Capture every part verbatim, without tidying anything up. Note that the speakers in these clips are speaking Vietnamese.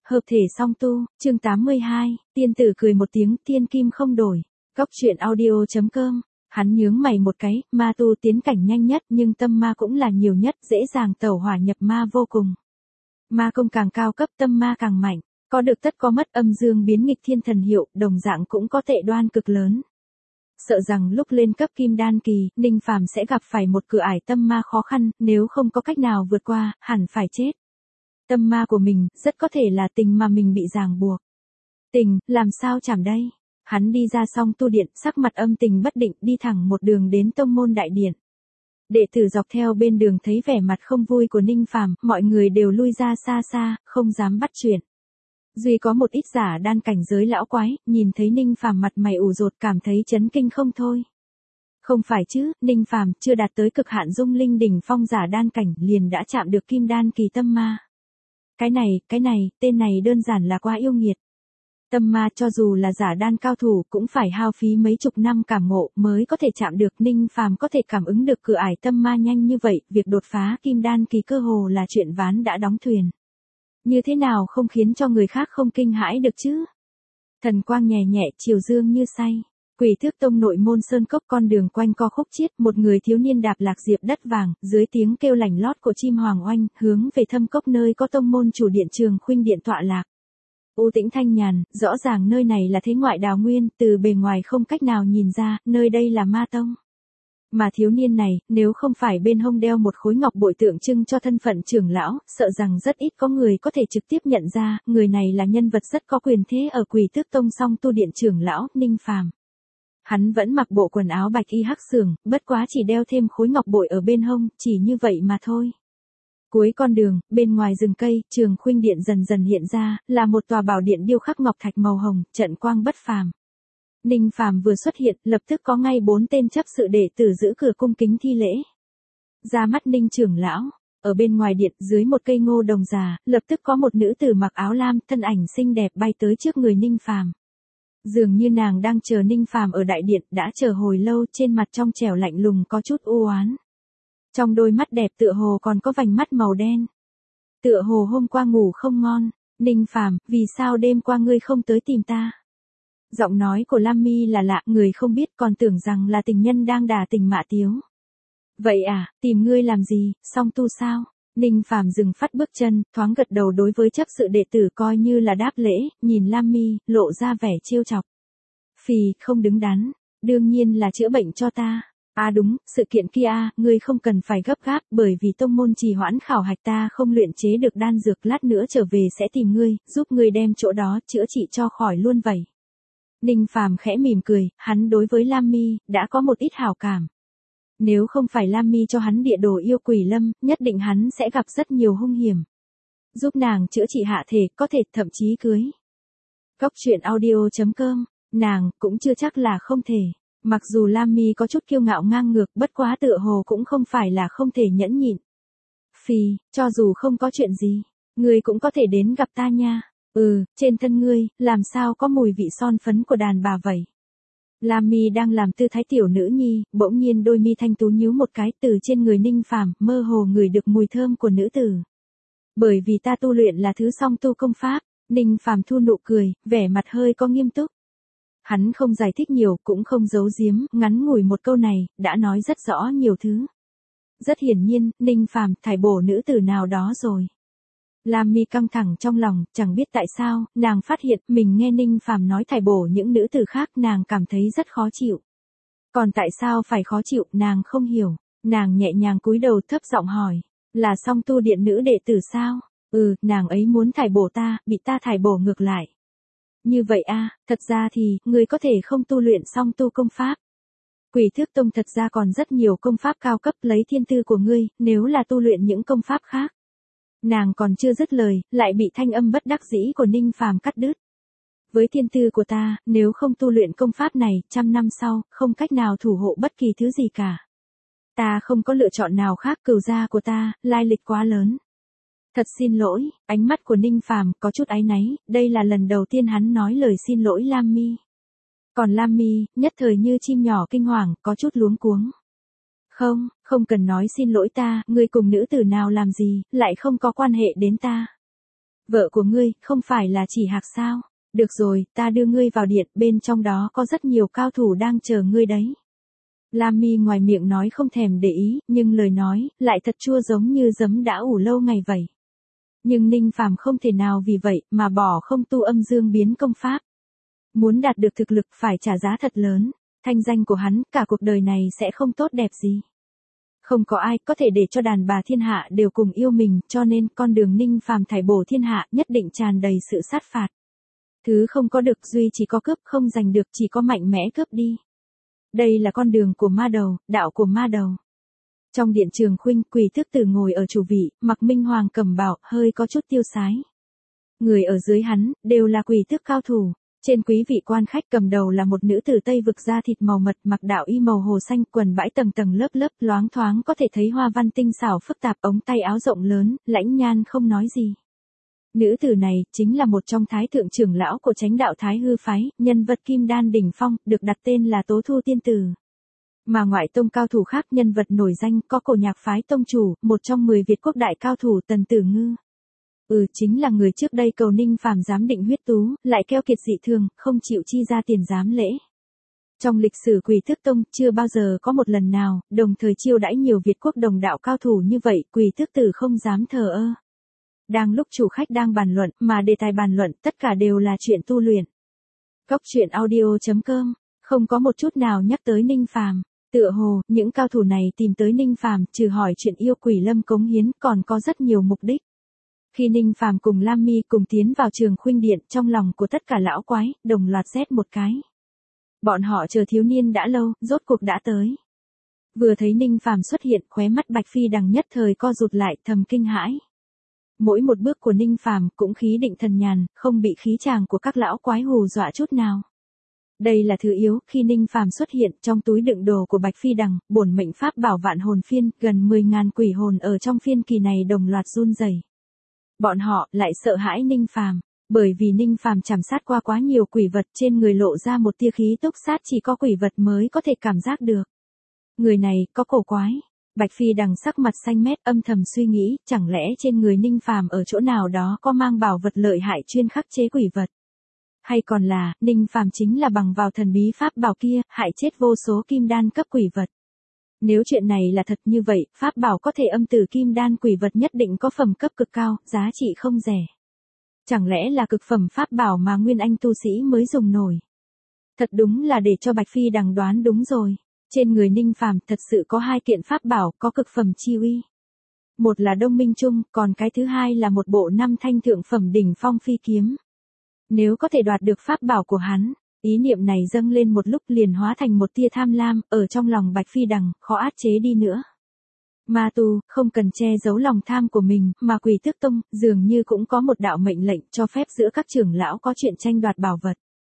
Hợp thể song tu, chương tám mươi hai, tiên tử cười một tiếng, thiên kim không đổi. Góc truyện audio chấm com. Hắn nhướng mày một cái, ma tu tiến cảnh nhanh nhất nhưng tâm ma cũng là nhiều nhất, dễ dàng tẩu hỏa nhập ma vô cùng. Ma công càng cao cấp tâm ma càng mạnh, có được tất có mất, âm dương biến nghịch thiên thần hiệu, đồng dạng cũng có tệ đoan cực lớn. Sợ rằng lúc lên cấp kim đan kỳ, Ninh Phàm sẽ gặp phải một cửa ải tâm ma khó khăn, nếu không có cách nào vượt qua, hẳn phải chết. Tâm ma của mình, rất có thể là tình mà mình bị ràng buộc. Tình, làm sao chảm đây? Hắn đi ra song tu điện, sắc mặt âm tình bất định, đi thẳng một đường đến tông môn đại điện. Đệ tử dọc theo bên đường thấy vẻ mặt không vui của Ninh Phàm, mọi người đều lui ra xa xa, không dám bắt chuyện. Duy có một ít giả đan cảnh giới lão quái, nhìn thấy Ninh Phàm mặt mày ủ rột cảm thấy chấn kinh không thôi. Không phải chứ, Ninh Phàm chưa đạt tới cực hạn dung linh đỉnh phong giả đan cảnh liền đã chạm được kim đan kỳ tâm ma. Cái này, cái này, tên này đơn giản là quá yêu nghiệt. Tâm ma cho dù là giả đan cao thủ cũng phải hao phí mấy chục năm cảm ngộ mới có thể chạm được. Ninh Phàm có thể cảm ứng được cửa ải tâm ma nhanh như vậy, việc đột phá kim đan kỳ cơ hồ là chuyện ván đã đóng thuyền. Như thế nào không khiến cho người khác không kinh hãi được chứ? Thần quang nhẹ nhẹ, chiều dương như say. Quỷ Thước Tông nội môn sơn cốc, con đường quanh co khúc chiết, một người thiếu niên đạp lạc diệp đất vàng, dưới tiếng kêu lảnh lót của chim hoàng oanh, hướng về thâm cốc nơi có tông môn chủ điện Trường Khuynh điện tọa lạc. U tĩnh thanh nhàn, rõ ràng nơi này là thế ngoại đào nguyên, từ bề ngoài không cách nào nhìn ra, nơi đây là ma tông. Mà thiếu niên này, nếu không phải bên hông đeo một khối ngọc bội tượng trưng cho thân phận trưởng lão, sợ rằng rất ít có người có thể trực tiếp nhận ra, người này là nhân vật rất có quyền thế ở Quỷ Thước Tông song tu điện trưởng lão, Ninh Phàm. Hắn vẫn mặc bộ quần áo bạch y hắc xưởng, bất quá chỉ đeo thêm khối ngọc bội ở bên hông, chỉ như vậy mà thôi. Cuối con đường, bên ngoài rừng cây, Trường Khuynh điện dần dần hiện ra, là một tòa bảo điện điêu khắc ngọc thạch màu hồng, trận quang bất phàm. Ninh Phàm vừa xuất hiện, lập tức có ngay bốn tên chấp sự đệ tử giữ cửa cung kính thi lễ. Ra mắt Ninh trưởng lão, ở bên ngoài điện, dưới một cây ngô đồng già, lập tức có một nữ tử mặc áo lam, thân ảnh xinh đẹp bay tới trước người Ninh Phàm. Dường như nàng đang chờ Ninh Phàm ở đại điện, đã chờ hồi lâu, trên mặt trong trẻo lạnh lùng có chút u oán. Trong đôi mắt đẹp tựa hồ còn có vành mắt màu đen. Tựa hồ hôm qua ngủ không ngon, Ninh Phàm, vì sao đêm qua ngươi không tới tìm ta? Giọng nói của Lam Mi là lạ, người không biết còn tưởng rằng là tình nhân đang đả tình mạ tiếu. Vậy à, tìm ngươi làm gì, song tu sao? Ninh Phàm dừng phát bước chân, thoáng gật đầu đối với chấp sự đệ tử coi như là đáp lễ, nhìn Lam Mi, lộ ra vẻ trêu chọc. Phì, không đứng đắn, đương nhiên là chữa bệnh cho ta. À đúng, sự kiện kia, ngươi không cần phải gấp gáp, bởi vì tông môn trì hoãn khảo hạch ta không luyện chế được đan dược, lát nữa trở về sẽ tìm ngươi, giúp ngươi đem chỗ đó chữa trị cho khỏi luôn vậy. Ninh Phàm khẽ mỉm cười, hắn đối với Lam Mi đã có một ít hảo cảm. Nếu không phải Lam Mi cho hắn địa đồ yêu quỷ lâm, nhất định hắn sẽ gặp rất nhiều hung hiểm. Giúp nàng chữa trị hạ thể, có thể thậm chí cưới. Góc truyện audio chấm com, nàng cũng chưa chắc là không thể. Mặc dù Lam Mi có chút kiêu ngạo ngang ngược, bất quá tựa hồ cũng không phải là không thể nhẫn nhịn. Phì, cho dù không có chuyện gì, ngươi cũng có thể đến gặp ta nha. Ừ, trên thân ngươi, làm sao có mùi vị son phấn của đàn bà vậy? Lam Mi đang làm tư thái tiểu nữ nhi, bỗng nhiên đôi mi thanh tú nhíu một cái, từ trên người Ninh Phàm, mơ hồ ngửi được mùi thơm của nữ tử. Bởi vì ta tu luyện là thứ song tu công pháp, Ninh Phàm thu nụ cười, vẻ mặt hơi có nghiêm túc. Hắn không giải thích nhiều, cũng không giấu giếm, ngắn ngủi một câu này, đã nói rất rõ nhiều thứ. Rất hiển nhiên, Ninh Phàm thải bổ nữ tử nào đó rồi. Lam Mi căng thẳng trong lòng, chẳng biết tại sao, nàng phát hiện mình nghe Ninh Phàm nói thải bổ những nữ tử khác, nàng cảm thấy rất khó chịu. Còn tại sao phải khó chịu, nàng không hiểu. Nàng nhẹ nhàng cúi đầu thấp giọng hỏi, là song tu điện nữ đệ tử sao? Ừ, nàng ấy muốn thải bổ ta, bị ta thải bổ ngược lại. Như vậy a, thật ra thì, người có thể không tu luyện song tu công pháp. Quỷ Thước Tông thật ra còn rất nhiều công pháp cao cấp, lấy thiên tư của ngươi, nếu là tu luyện những công pháp khác. Nàng còn chưa dứt lời, lại bị thanh âm bất đắc dĩ của Ninh Phàm cắt đứt. Với thiên tư của ta, nếu không tu luyện công pháp này, trăm năm sau, không cách nào thủ hộ bất kỳ thứ gì cả. Ta không có lựa chọn nào khác, cửu gia của ta, lai lịch quá lớn. Thật xin lỗi, ánh mắt của Ninh Phàm có chút áy náy, đây là lần đầu tiên hắn nói lời xin lỗi Lam Mi. Còn Lam Mi, nhất thời như chim nhỏ kinh hoàng, có chút luống cuống. Không, không cần nói xin lỗi ta, ngươi cùng nữ tử nào làm gì, lại không có quan hệ đến ta. Vợ của ngươi, không phải là chỉ Hạc sao? Được rồi, ta đưa ngươi vào điện, bên trong đó có rất nhiều cao thủ đang chờ ngươi đấy. Lam Mi ngoài miệng nói không thèm để ý, nhưng lời nói, lại thật chua giống như giấm đã ủ lâu ngày vậy. Nhưng Ninh Phàm không thể nào vì vậy, mà bỏ không tu âm dương biến công pháp. Muốn đạt được thực lực phải trả giá thật lớn, thanh danh của hắn, cả cuộc đời này sẽ không tốt đẹp gì. Không có ai có thể để cho đàn bà thiên hạ đều cùng yêu mình, cho nên con đường Ninh Phàm thải bổ thiên hạ nhất định tràn đầy sự sát phạt. Thứ không có được duy chỉ có cướp, không giành được chỉ có mạnh mẽ cướp đi. Đây là con đường của ma đầu, đạo của ma đầu. Trong điện Trường Khuynh, Quỷ Tước Tử ngồi ở chủ vị, mặc minh hoàng cầm bảo, hơi có chút tiêu sái. Người ở dưới hắn, đều là quỷ tước cao thủ. Trên quý vị quan khách cầm đầu là một nữ tử Tây vực da thịt màu mật, mặc đạo y màu hồ xanh, quần bãi tầng tầng lớp lớp, loáng thoáng có thể thấy hoa văn tinh xảo phức tạp, ống tay áo rộng lớn, lãnh nhan không nói gì. Nữ tử này, chính là một trong thái thượng trưởng lão của Chánh đạo Thái Hư phái, nhân vật kim đan đỉnh phong, được đặt tên là Tố Thu Tiên Tử. Mà ngoại tông cao thủ khác nhân vật nổi danh có cổ nhạc phái tông chủ, một trong mười Việt quốc đại cao thủ Tần Tử Ngư. Ừ, chính là người trước đây cầu Ninh Phàm giám định huyết tú, lại keo kiệt dị thường, không chịu chi ra tiền giám lễ. Trong lịch sử Quỷ Tước Tông, chưa bao giờ có một lần nào, đồng thời chiêu đãi nhiều Việt quốc đồng đạo cao thủ như vậy, Quỷ Tước Tử không dám thờ ơ. Đang lúc chủ khách đang bàn luận, mà đề tài bàn luận, tất cả đều là chuyện tu luyện. Cốc truyện audio chấm com, không có một chút nào nhắc tới Ninh Phàm. Tựa hồ, những cao thủ này tìm tới Ninh Phàm, trừ hỏi chuyện yêu Quỷ Lâm cống hiến, còn có rất nhiều mục đích. Khi Ninh Phàm cùng Lam Mi cùng tiến vào Trường Khuynh điện, trong lòng của tất cả lão quái, đồng loạt rét một cái. Bọn họ chờ thiếu niên đã lâu, rốt cuộc đã tới. Vừa thấy Ninh Phàm xuất hiện, khóe mắt Bạch Phi Đằng nhất thời co rụt lại, thầm kinh hãi. Mỗi một bước của Ninh Phàm cũng khí định thần nhàn, không bị khí tràng của các lão quái hù dọa chút nào. Đây là thứ yếu, khi Ninh Phàm xuất hiện, trong túi đựng đồ của Bạch Phi Đằng, bổn mệnh pháp bảo vạn hồn phiên, gần mười ngàn quỷ hồn ở trong phiên kỳ này đồng loạt run rẩy. Bọn họ lại sợ hãi Ninh Phàm, bởi vì Ninh Phàm chảm sát qua quá nhiều quỷ vật, trên người lộ ra một tia khí túc sát chỉ có quỷ vật mới có thể cảm giác được. Người này có cổ quái. Bạch Phi Đằng sắc mặt xanh mét, âm thầm suy nghĩ, chẳng lẽ trên người Ninh Phàm ở chỗ nào đó có mang bảo vật lợi hại chuyên khắc chế quỷ vật? Hay còn là, Ninh Phàm chính là bằng vào thần bí pháp bảo kia, hại chết vô số kim đan cấp quỷ vật? Nếu chuyện này là thật như vậy, pháp bảo có thể âm tử kim đan quỷ vật nhất định có phẩm cấp cực cao, giá trị không rẻ. Chẳng lẽ là cực phẩm pháp bảo mà nguyên anh tu sĩ mới dùng nổi? Thật đúng là để cho Bạch Phi Đằng đoán đúng rồi. Trên người Ninh Phàm thật sự có hai kiện pháp bảo có cực phẩm chi uy. Một là Đông Minh Trung, còn cái thứ hai là một bộ năm thanh thượng phẩm đỉnh phong phi kiếm. Nếu có thể đoạt được pháp bảo của hắn, ý niệm này dâng lên một lúc liền hóa thành một tia tham lam, ở trong lòng Bạch Phi Đằng, khó át chế đi nữa. Ma tu, không cần che giấu lòng tham của mình, mà Quỷ Tước Tông, dường như cũng có một đạo mệnh lệnh cho phép giữa các trưởng lão có chuyện tranh đoạt bảo vật.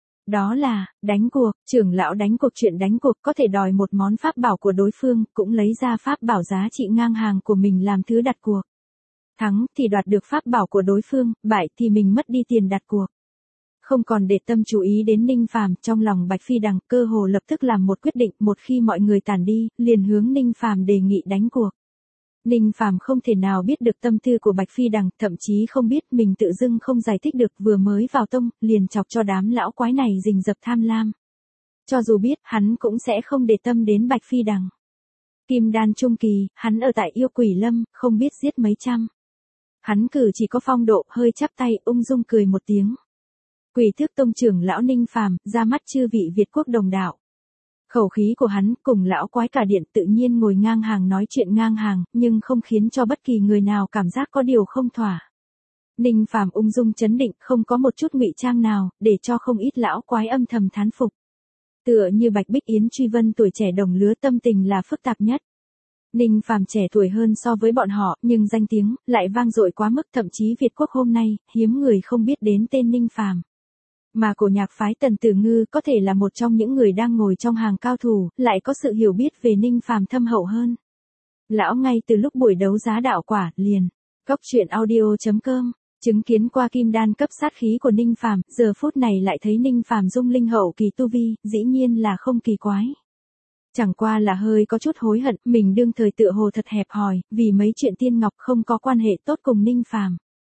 Đó là, đánh cuộc, trưởng lão đánh cuộc chuyện đánh cuộc có thể đòi một món pháp bảo của đối phương, cũng lấy ra pháp bảo giá trị ngang hàng của mình làm thứ đặt cuộc. Thắng thì đoạt được pháp bảo của đối phương, bại thì mình mất đi tiền đặt cuộc. Không còn để tâm chú ý đến Ninh Phàm, trong lòng Bạch Phi Đằng cơ hồ lập tức làm một quyết định, một khi mọi người tản đi, liền hướng Ninh Phàm đề nghị đánh cuộc. Ninh Phàm không thể nào biết được tâm tư của Bạch Phi Đằng, thậm chí không biết mình tự dưng không giải thích được, vừa mới vào tông, liền chọc cho đám lão quái này rình rập tham lam. Cho dù biết, hắn cũng sẽ không để tâm đến Bạch Phi Đằng. Kim đan trung kỳ, hắn ở tại yêu Quỷ Lâm, không biết giết mấy trăm. Hắn cử chỉ có phong độ, hơi chắp tay, ung dung cười một tiếng. Quỷ Tước Tông trưởng lão Ninh Phàm, ra mắt chư vị Việt quốc đồng đạo. Khẩu khí của hắn cùng lão quái cả điện tự nhiên ngồi ngang hàng nói chuyện ngang hàng, nhưng không khiến cho bất kỳ người nào cảm giác có điều không thỏa. Ninh Phàm ung dung chấn định, không có một chút ngụy trang nào, để cho không ít lão quái âm thầm thán phục. Tựa như Bạch Bích Yến truy vân tuổi trẻ đồng lứa, tâm tình là phức tạp nhất. Ninh Phàm trẻ tuổi hơn so với bọn họ, nhưng danh tiếng lại vang dội quá mức, thậm chí Việt quốc hôm nay hiếm người không biết đến tên Ninh Phàm. Mà cổ nhạc phái Tần Tử Ngư có thể là một trong những người đang ngồi trong hàng cao thủ, lại có sự hiểu biết về Ninh Phàm thâm hậu hơn. Lão ngay từ lúc buổi đấu giá đạo quả, liền, cốc truyện audio chấm com, chứng kiến qua kim đan cấp sát khí của Ninh Phàm, giờ phút này lại thấy Ninh Phàm dung linh hậu kỳ tu vi, dĩ nhiên là không kỳ quái. Chẳng qua là hơi có chút hối hận, mình đương thời tựa hồ thật hẹp hòi, vì mấy chuyện tiên ngọc không có quan hệ tốt cùng Ninh Phàm.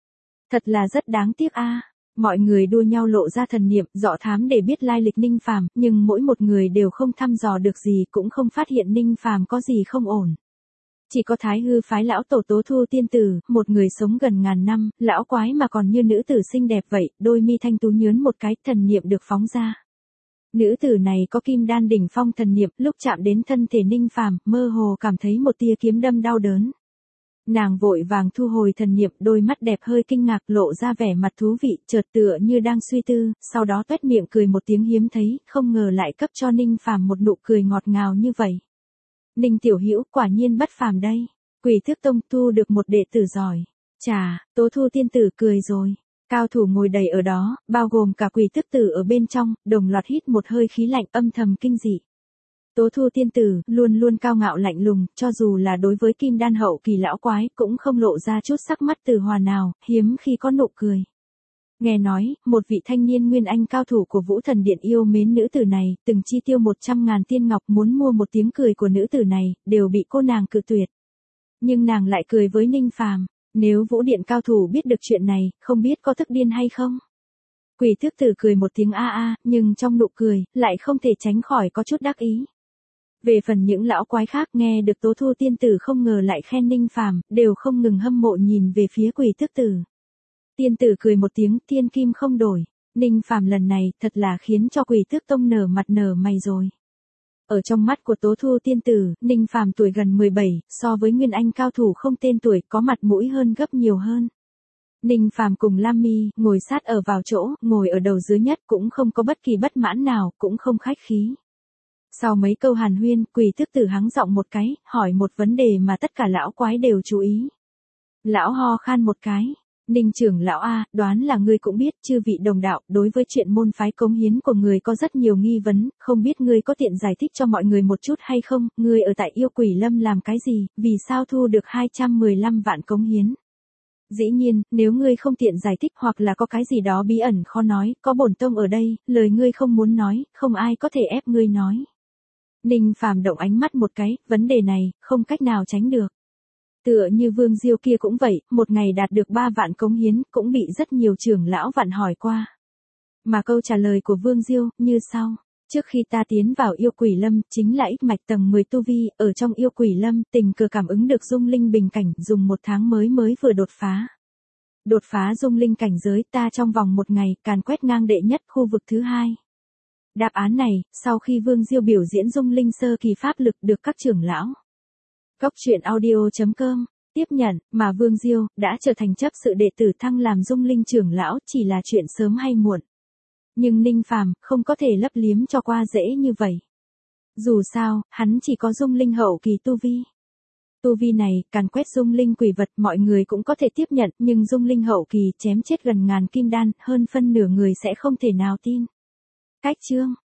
Thật là rất đáng tiếc a. Mọi người đua nhau lộ ra thần niệm, dọ thám để biết lai lịch Ninh Phàm, nhưng mỗi một người đều không thăm dò được gì, cũng không phát hiện Ninh Phàm có gì không ổn. Chỉ có Thái Hư phái lão tổ Tố Thu tiên tử, một người sống gần ngàn năm, lão quái mà còn như nữ tử xinh đẹp vậy, đôi mi thanh tú nhướn một cái, thần niệm được phóng ra. Nữ tử này có kim đan đỉnh phong thần niệm, lúc chạm đến thân thể Ninh Phàm, mơ hồ cảm thấy một tia kiếm đâm đau đớn. Nàng vội vàng thu hồi thần niệm, đôi mắt đẹp hơi kinh ngạc, lộ ra vẻ mặt thú vị, chợt tựa như đang suy tư, sau đó toét miệng cười một tiếng hiếm thấy, không ngờ lại cấp cho Ninh Phàm một nụ cười ngọt ngào như vậy. Ninh tiểu hữu quả nhiên bất phàm đây. Quỷ Thước Tông thu được một đệ tử giỏi. Chà, Tố Thu tiên tử cười rồi. Cao thủ ngồi đầy ở đó, bao gồm cả Quỷ Tước tử ở bên trong, đồng loạt hít một hơi khí lạnh âm thầm kinh dị. Tố Thu tiên tử luôn luôn cao ngạo lạnh lùng, cho dù là đối với kim đan hậu kỳ lão quái cũng không lộ ra chút sắc mắt từ hòa nào, hiếm khi có nụ cười. Nghe nói, một vị thanh niên nguyên anh cao thủ của Vũ Thần Điện yêu mến nữ tử này, từng chi tiêu một trăm ngàn tiên ngọc muốn mua một tiếng cười của nữ tử này, đều bị cô nàng cự tuyệt. Nhưng nàng lại cười với Ninh Phàm, nếu Vũ Điện cao thủ biết được chuyện này, không biết có tức điên hay không. Quỷ Thước tử cười một tiếng a a, nhưng trong nụ cười, lại không thể tránh khỏi có chút đắc ý. Về phần những lão quái khác nghe được Tố Thu tiên tử không ngờ lại khen Ninh Phàm, đều không ngừng hâm mộ nhìn về phía Quỷ Thước tử. Tiên tử cười một tiếng, thiên kim không đổi. Ninh Phàm lần này thật là khiến cho Quỷ Thước Tông nở mặt nở mày rồi. Ở trong mắt của Tố Thu tiên tử, Ninh Phàm tuổi gần mười bảy, so với nguyên anh cao thủ không tên tuổi, có mặt mũi hơn gấp nhiều hơn. Ninh Phàm cùng Lam Mi ngồi sát ở vào chỗ, ngồi ở đầu dưới nhất, cũng không có bất kỳ bất mãn nào, cũng không khách khí. Sau mấy câu hàn huyên, Quỷ Thước tử hắng giọng một cái, hỏi một vấn đề mà tất cả lão quái đều chú ý. Lão ho khan một cái. Ninh trưởng lão a, đoán là ngươi cũng biết, chư vị đồng đạo, đối với chuyện môn phái cống hiến của người có rất nhiều nghi vấn, không biết ngươi có tiện giải thích cho mọi người một chút hay không, ngươi ở tại Yêu Quỷ Lâm làm cái gì, vì sao thu được hai trăm mười lăm vạn cống hiến. Dĩ nhiên, nếu ngươi không tiện giải thích hoặc là có cái gì đó bí ẩn khó nói, có bổn tông ở đây, lời ngươi không muốn nói, không ai có thể ép ngươi nói. Ninh Phàm động ánh mắt một cái, vấn đề này, không cách nào tránh được. Tựa như Vương Diêu kia cũng vậy, một ngày đạt được ba vạn cống hiến, cũng bị rất nhiều trưởng lão vặn hỏi qua. Mà câu trả lời của Vương Diêu, như sau. Trước khi ta tiến vào Yêu Quỷ Lâm, chính là ích mạch tầng mười tu vi, ở trong Yêu Quỷ Lâm, tình cờ cảm ứng được dung linh bình cảnh, dùng một tháng mới mới vừa đột phá. Đột phá dung linh cảnh giới, ta trong vòng một ngày, càn quét ngang đệ nhất khu vực thứ hai. Đáp án này, sau khi Vương Diêu biểu diễn dung linh sơ kỳ pháp lực được các trưởng lão Góc truyện audio chấm com tiếp nhận, mà Vương Diêu đã trở thành chấp sự đệ tử thăng làm dung linh trưởng lão, chỉ là chuyện sớm hay muộn. Nhưng Ninh Phàm không có thể lấp liếm cho qua dễ như vậy. Dù sao, hắn chỉ có dung linh hậu kỳ tu vi. Tu vi này, càn quét dung linh quỷ vật mọi người cũng có thể tiếp nhận, nhưng dung linh hậu kỳ chém chết gần ngàn kim đan, hơn phân nửa người sẽ không thể nào tin. Cách chương